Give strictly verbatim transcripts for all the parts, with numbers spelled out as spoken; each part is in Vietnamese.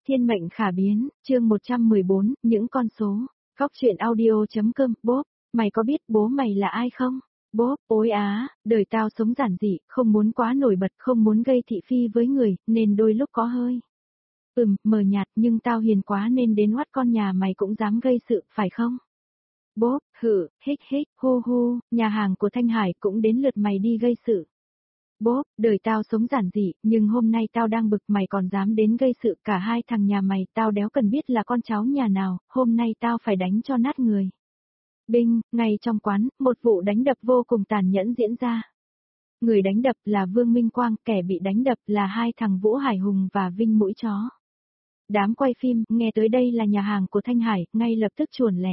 Thiên mệnh khả biến, chương một trăm mười bốn, những con số. Góc truyện audio.com, bốp, mày có biết bố mày là ai không? Bốp, ôi á, đời tao sống giản dị, không muốn quá nổi bật, không muốn gây thị phi với người, nên đôi lúc có hơi. Ừm, mờ nhạt, nhưng tao hiền quá nên đến oắt con nhà mày cũng dám gây sự, phải không? Bốp, hự, hích hích, hu hu, nhà hàng của Thanh Hải cũng đến lượt mày đi gây sự. Bốp, đời tao sống giản dị, nhưng hôm nay tao đang bực mày còn dám đến gây sự, cả hai thằng nhà mày tao đéo cần biết là con cháu nhà nào, hôm nay tao phải đánh cho nát người. Binh, ngay trong quán, một vụ đánh đập vô cùng tàn nhẫn diễn ra. Người đánh đập là Vương Minh Quang, kẻ bị đánh đập là hai thằng Vũ Hải Hùng và Vinh Mũi Chó. Đám quay phim, nghe tới đây là nhà hàng của Thanh Hải, ngay lập tức chuồn lẻ.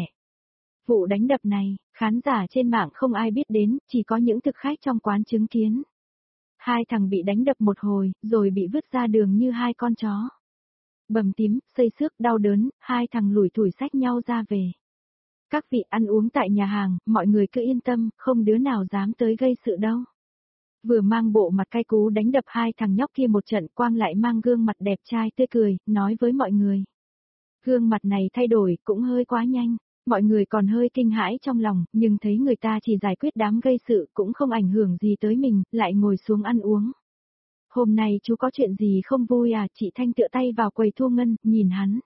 Vụ đánh đập này, khán giả trên mạng không ai biết đến, chỉ có những thực khách trong quán chứng kiến. Hai thằng bị đánh đập một hồi, rồi bị vứt ra đường như hai con chó. Bầm tím, xây xước, đau đớn, hai thằng lủi thủi xách nhau ra về. Các vị ăn uống tại nhà hàng, mọi người cứ yên tâm, không đứa nào dám tới gây sự đâu. Vừa mang bộ mặt cay cú đánh đập hai thằng nhóc kia một trận, Quang lại mang gương mặt đẹp trai tươi cười, nói với mọi người. Gương mặt này thay đổi cũng hơi quá nhanh. Mọi người còn hơi kinh hãi trong lòng, nhưng thấy người ta chỉ giải quyết đám gây sự cũng không ảnh hưởng gì tới mình, lại ngồi xuống ăn uống. Hôm nay chú có chuyện gì không vui à? Chị Thanh tựa tay vào quầy thu ngân, nhìn hắn.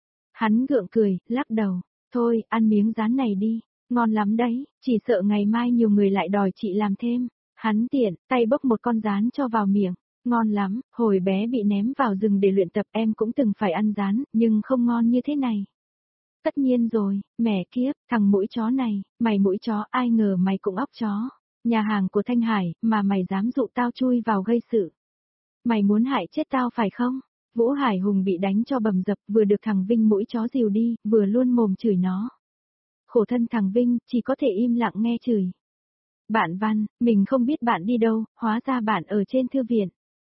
Hắn gượng cười, lắc đầu. Thôi, ăn miếng rán này đi, ngon lắm đấy, chỉ sợ ngày mai nhiều người lại đòi chị làm thêm. Hắn tiện, tay bốc một con rán cho vào miệng. Ngon lắm, hồi bé bị ném vào rừng để luyện tập em cũng từng phải ăn rán, nhưng không ngon như thế này. Tất nhiên rồi, mẹ kiếp, thằng mũi chó này, mày mũi chó, ai ngờ mày cũng óc chó. Nhà hàng của Thanh Hải, mà mày dám dụ tao chui vào gây sự. Mày muốn hại chết tao phải không? Vũ Hải Hùng bị đánh cho bầm dập, vừa được thằng Vinh mũi chó dìu đi, vừa luôn mồm chửi nó. Khổ thân thằng Vinh, chỉ có thể im lặng nghe chửi. Bạn Văn, mình không biết bạn đi đâu, hóa ra bạn ở trên thư viện.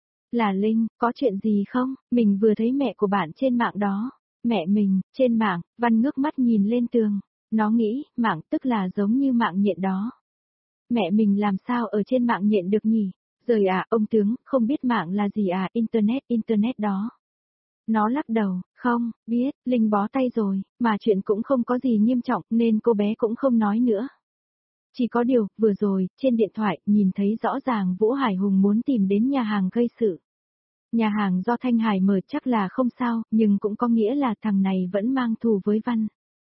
Là Linh, có chuyện gì không? Mình vừa thấy mẹ của bạn trên mạng đó. Mẹ mình, trên mạng, Văn ngước mắt nhìn lên tường. Nó nghĩ, mạng tức là giống như mạng nhện đó. Mẹ mình làm sao ở trên mạng nhện được nhỉ? Rồi à, ông tướng, không biết mạng là gì à, Internet, Internet đó. Nó lắc đầu, không, biết, Linh bó tay rồi, mà chuyện cũng không có gì nghiêm trọng nên cô bé cũng không nói nữa. Chỉ có điều, vừa rồi, trên điện thoại, nhìn thấy rõ ràng Vũ Hải Hùng muốn tìm đến nhà hàng gây sự. Nhà hàng do Thanh Hải mở chắc là không sao, nhưng cũng có nghĩa là thằng này vẫn mang thù với Văn.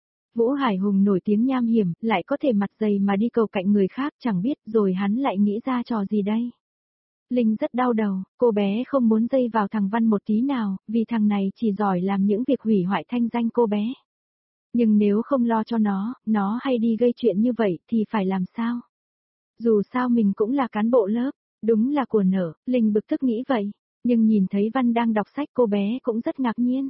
Vũ Hải Hùng nổi tiếng nham hiểm, lại có thể mặt dày mà đi cầu cạnh người khác, chẳng biết rồi hắn lại nghĩ ra trò gì đây. Linh rất đau đầu, cô bé không muốn dây vào thằng Văn một tí nào, vì thằng này chỉ giỏi làm những việc hủy hoại thanh danh cô bé. Nhưng nếu không lo cho nó, nó hay đi gây chuyện như vậy thì phải làm sao? Dù sao mình cũng là cán bộ lớp, đúng là của nở, Linh bực tức nghĩ vậy. Nhưng nhìn thấy Văn đang đọc sách cô bé cũng rất ngạc nhiên.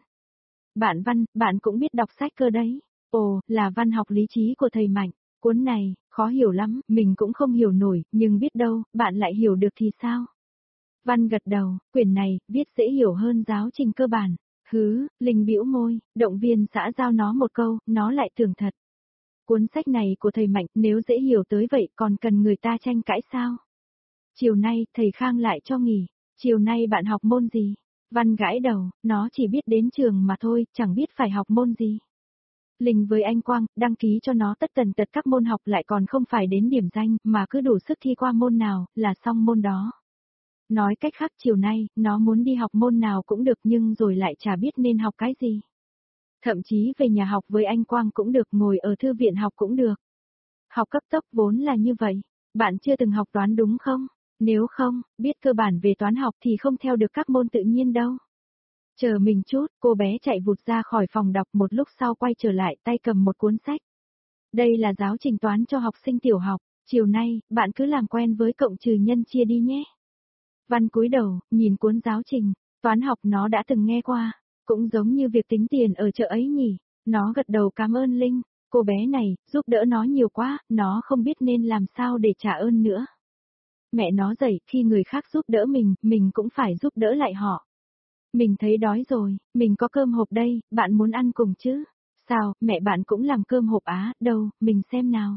Bạn Văn, bạn cũng biết đọc sách cơ đấy. Ồ, là văn học lý trí của thầy Mạnh. Cuốn này, khó hiểu lắm, mình cũng không hiểu nổi, nhưng biết đâu, bạn lại hiểu được thì sao? Văn gật đầu, quyển này, viết dễ hiểu hơn giáo trình cơ bản. Hứ, Linh bĩu môi, động viên xã giao nó một câu, nó lại tưởng thật. Cuốn sách này của thầy Mạnh, nếu dễ hiểu tới vậy còn cần người ta tranh cãi sao? Chiều nay, thầy Khang lại cho nghỉ. Chiều nay bạn học môn gì? Văn gãi đầu, nó chỉ biết đến trường mà thôi, chẳng biết phải học môn gì. Linh với anh Quang, đăng ký cho nó tất tần tật các môn học lại còn không phải đến điểm danh, mà cứ đủ sức thi qua môn nào, là xong môn đó. Nói cách khác chiều nay, nó muốn đi học môn nào cũng được nhưng rồi lại chả biết nên học cái gì. Thậm chí về nhà học với anh Quang cũng được, ngồi ở thư viện học cũng được. Học cấp tốc vốn là như vậy. Bạn chưa từng học toán đúng không? Nếu không, biết cơ bản về toán học thì không theo được các môn tự nhiên đâu. Chờ mình chút, cô bé chạy vụt ra khỏi phòng đọc, một lúc sau quay trở lại tay cầm một cuốn sách. Đây là giáo trình toán cho học sinh tiểu học, chiều nay, bạn cứ làm quen với cộng trừ nhân chia đi nhé. Văn cúi đầu, nhìn cuốn giáo trình, toán học nó đã từng nghe qua, cũng giống như việc tính tiền ở chợ ấy nhỉ. Nó gật đầu cảm ơn Linh, cô bé này, giúp đỡ nó nhiều quá, nó không biết nên làm sao để trả ơn nữa. Mẹ nó dạy, khi người khác giúp đỡ mình, mình cũng phải giúp đỡ lại họ. Mình thấy đói rồi, mình có cơm hộp đây, bạn muốn ăn cùng chứ? Sao, mẹ bạn cũng làm cơm hộp á, đâu, mình xem nào.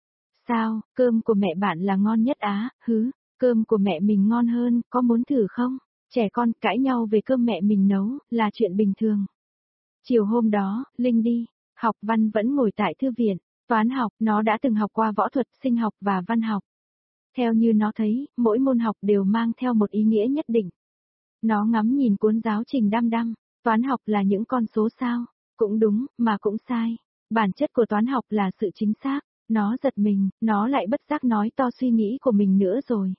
Sao, cơm của mẹ bạn là ngon nhất á, hứ, cơm của mẹ mình ngon hơn, có muốn thử không? Trẻ con cãi nhau về cơm mẹ mình nấu là chuyện bình thường. Chiều hôm đó, Linh đi, học văn vẫn ngồi tại thư viện, toán học, nó đã từng học qua võ thuật, sinh học và văn học. Theo như nó thấy, mỗi môn học đều mang theo một ý nghĩa nhất định. Nó ngắm nhìn cuốn giáo trình đăm đăm, toán học là những con số sao, cũng đúng, mà cũng sai. Bản chất của toán học là sự chính xác, nó giật mình, nó lại bất giác nói to suy nghĩ của mình nữa rồi.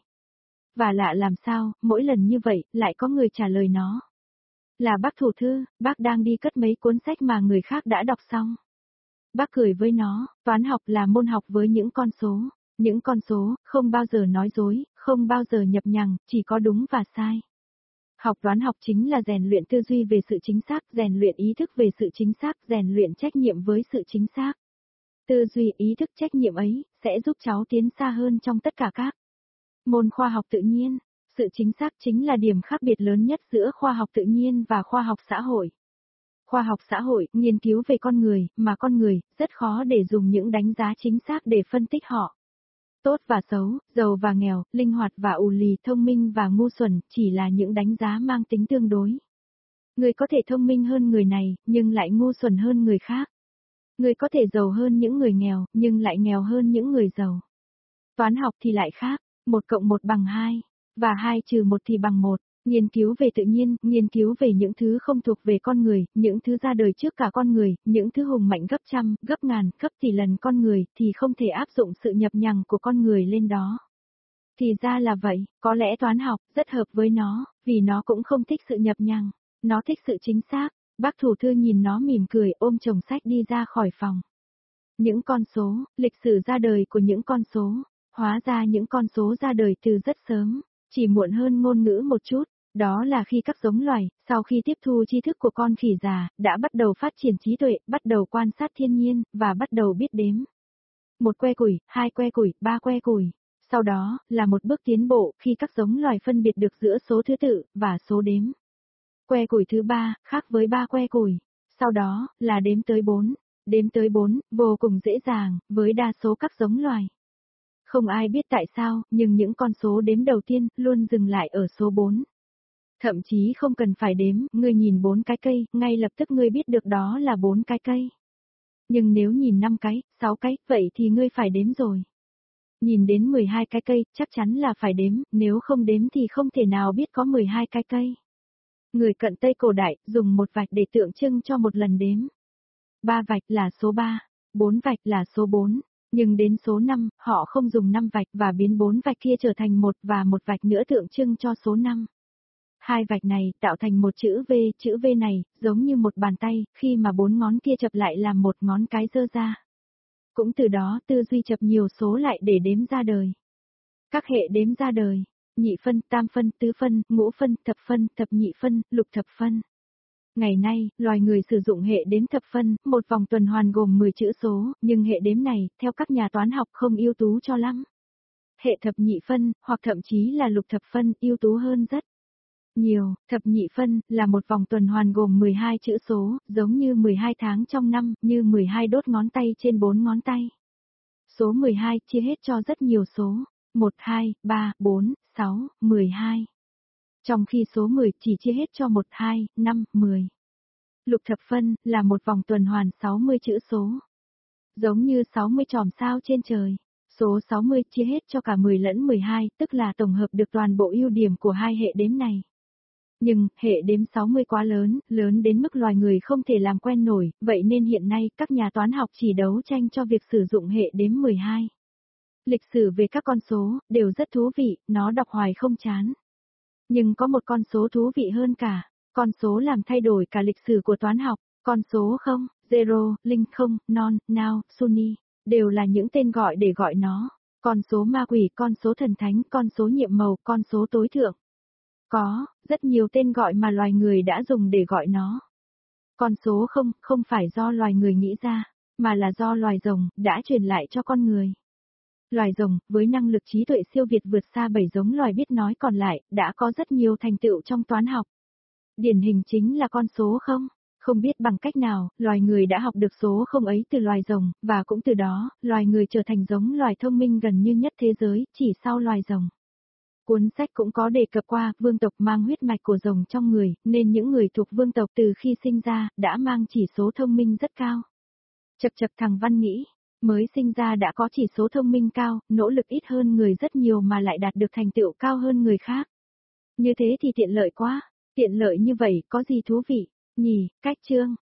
Và lạ làm sao, mỗi lần như vậy, lại có người trả lời nó. Là bác thủ thư, bác đang đi cất mấy cuốn sách mà người khác đã đọc xong. Bác cười với nó, toán học là môn học với những con số. Những con số, không bao giờ nói dối, không bao giờ nhập nhằng, chỉ có đúng và sai. Học toán học chính là rèn luyện tư duy về sự chính xác, rèn luyện ý thức về sự chính xác, rèn luyện trách nhiệm với sự chính xác. Tư duy, ý thức, trách nhiệm ấy, sẽ giúp cháu tiến xa hơn trong tất cả các môn khoa học tự nhiên. Sự chính xác chính là điểm khác biệt lớn nhất giữa khoa học tự nhiên và khoa học xã hội. Khoa học xã hội, nghiên cứu về con người, mà con người, rất khó để dùng những đánh giá chính xác để phân tích họ. Tốt và xấu, giàu và nghèo, linh hoạt và ù lì, thông minh và ngu xuẩn, chỉ là những đánh giá mang tính tương đối. Người có thể thông minh hơn người này, nhưng lại ngu xuẩn hơn người khác. Người có thể giàu hơn những người nghèo, nhưng lại nghèo hơn những người giàu. Toán học thì lại khác, một cộng một bằng hai, và hai trừ một thì bằng một. Nghiên cứu về tự nhiên, nghiên cứu về những thứ không thuộc về con người, những thứ ra đời trước cả con người, những thứ hùng mạnh gấp trăm, gấp ngàn, gấp tỷ lần con người, thì không thể áp dụng sự nhập nhằng của con người lên đó. Thì ra là vậy, có lẽ toán học rất hợp với nó, vì nó cũng không thích sự nhập nhằng, nó thích sự chính xác. Bác thủ thư nhìn nó mỉm cười, ôm chồng sách đi ra khỏi phòng. Những con số, lịch sử ra đời của những con số, hóa ra những con số ra đời từ rất sớm. Chỉ muộn hơn ngôn ngữ một chút, đó là khi các giống loài, sau khi tiếp thu tri thức của con khỉ già, đã bắt đầu phát triển trí tuệ, bắt đầu quan sát thiên nhiên, và bắt đầu biết đếm. Một que củi, hai que củi, ba que củi. Sau đó, là một bước tiến bộ khi các giống loài phân biệt được giữa số thứ tự, và số đếm. Que củi thứ ba, khác với ba que củi. Sau đó, là đếm tới bốn. Đếm tới bốn, vô cùng dễ dàng, với đa số các giống loài. Không ai biết tại sao, nhưng những con số đếm đầu tiên luôn dừng lại ở số bốn. Thậm chí không cần phải đếm, ngươi nhìn bốn cái cây, ngay lập tức ngươi biết được đó là bốn cái cây. Nhưng nếu nhìn năm cái, sáu cái, vậy thì ngươi phải đếm rồi. Nhìn đến mười hai cái cây, chắc chắn là phải đếm, nếu không đếm thì không thể nào biết có mười hai cái cây. Người cận Tây cổ đại dùng một vạch để tượng trưng cho một lần đếm. Ba vạch là số ba, bốn vạch là số bốn. Nhưng đến số năm, họ không dùng năm vạch và biến bốn vạch kia trở thành một và một vạch nữa tượng trưng cho số năm. Hai vạch này tạo thành một chữ V, chữ V này giống như một bàn tay, khi mà bốn ngón kia chập lại làm một ngón cái giơ ra. Cũng từ đó tư duy chập nhiều số lại để đếm ra đời. Các hệ đếm ra đời, nhị phân, tam phân, tứ phân, ngũ phân, thập phân, thập nhị phân, lục thập phân. Ngày nay, loài người sử dụng hệ đếm thập phân, một vòng tuần hoàn gồm mười chữ số, nhưng hệ đếm này, theo các nhà toán học không ưu tú cho lắm. Hệ thập nhị phân, hoặc thậm chí là lục thập phân, ưu tú hơn rất nhiều. Thập nhị phân, là một vòng tuần hoàn gồm mười hai chữ số, giống như mười hai tháng trong năm, như mười hai đốt ngón tay trên bốn ngón tay. Số mười hai chia hết cho rất nhiều số, một, hai, ba, bốn, sáu, mười hai. Trong khi số mười chỉ chia hết cho một, hai, năm, mười. Lục thập phân, là một vòng tuần hoàn sáu mươi chữ số. Giống như sáu mươi chòm sao trên trời. Số sáu mươi chia hết cho cả mười lẫn mười hai, tức là tổng hợp được toàn bộ ưu điểm của hai hệ đếm này. Nhưng, hệ đếm sáu mươi quá lớn, lớn đến mức loài người không thể làm quen nổi, vậy nên hiện nay các nhà toán học chỉ đấu tranh cho việc sử dụng hệ đếm mười hai. Lịch sử về các con số, đều rất thú vị, nó đọc hoài không chán. Nhưng có một con số thú vị hơn cả, con số làm thay đổi cả lịch sử của toán học, con số không, zero, linh không, non, now, sunny, đều là những tên gọi để gọi nó, con số ma quỷ, con số thần thánh, con số nhiệm màu, con số tối thượng. Có, rất nhiều tên gọi mà loài người đã dùng để gọi nó. Con số không, không phải do loài người nghĩ ra, mà là do loài rồng, đã truyền lại cho con người. Loài rồng, với năng lực trí tuệ siêu việt vượt xa bảy giống loài biết nói còn lại, đã có rất nhiều thành tựu trong toán học. Điển hình chính là con số không. Không biết bằng cách nào, loài người đã học được số không ấy từ loài rồng, và cũng từ đó, loài người trở thành giống loài thông minh gần như nhất thế giới, chỉ sau loài rồng. Cuốn sách cũng có đề cập qua, vương tộc mang huyết mạch của rồng trong người, nên những người thuộc vương tộc từ khi sinh ra, đã mang chỉ số thông minh rất cao. Chật chật thằng Văn nghĩ, mới sinh ra đã có chỉ số thông minh cao, nỗ lực ít hơn người rất nhiều mà lại đạt được thành tựu cao hơn người khác. Như thế thì tiện lợi quá, tiện lợi như vậy có gì thú vị, nhỉ, cách chương.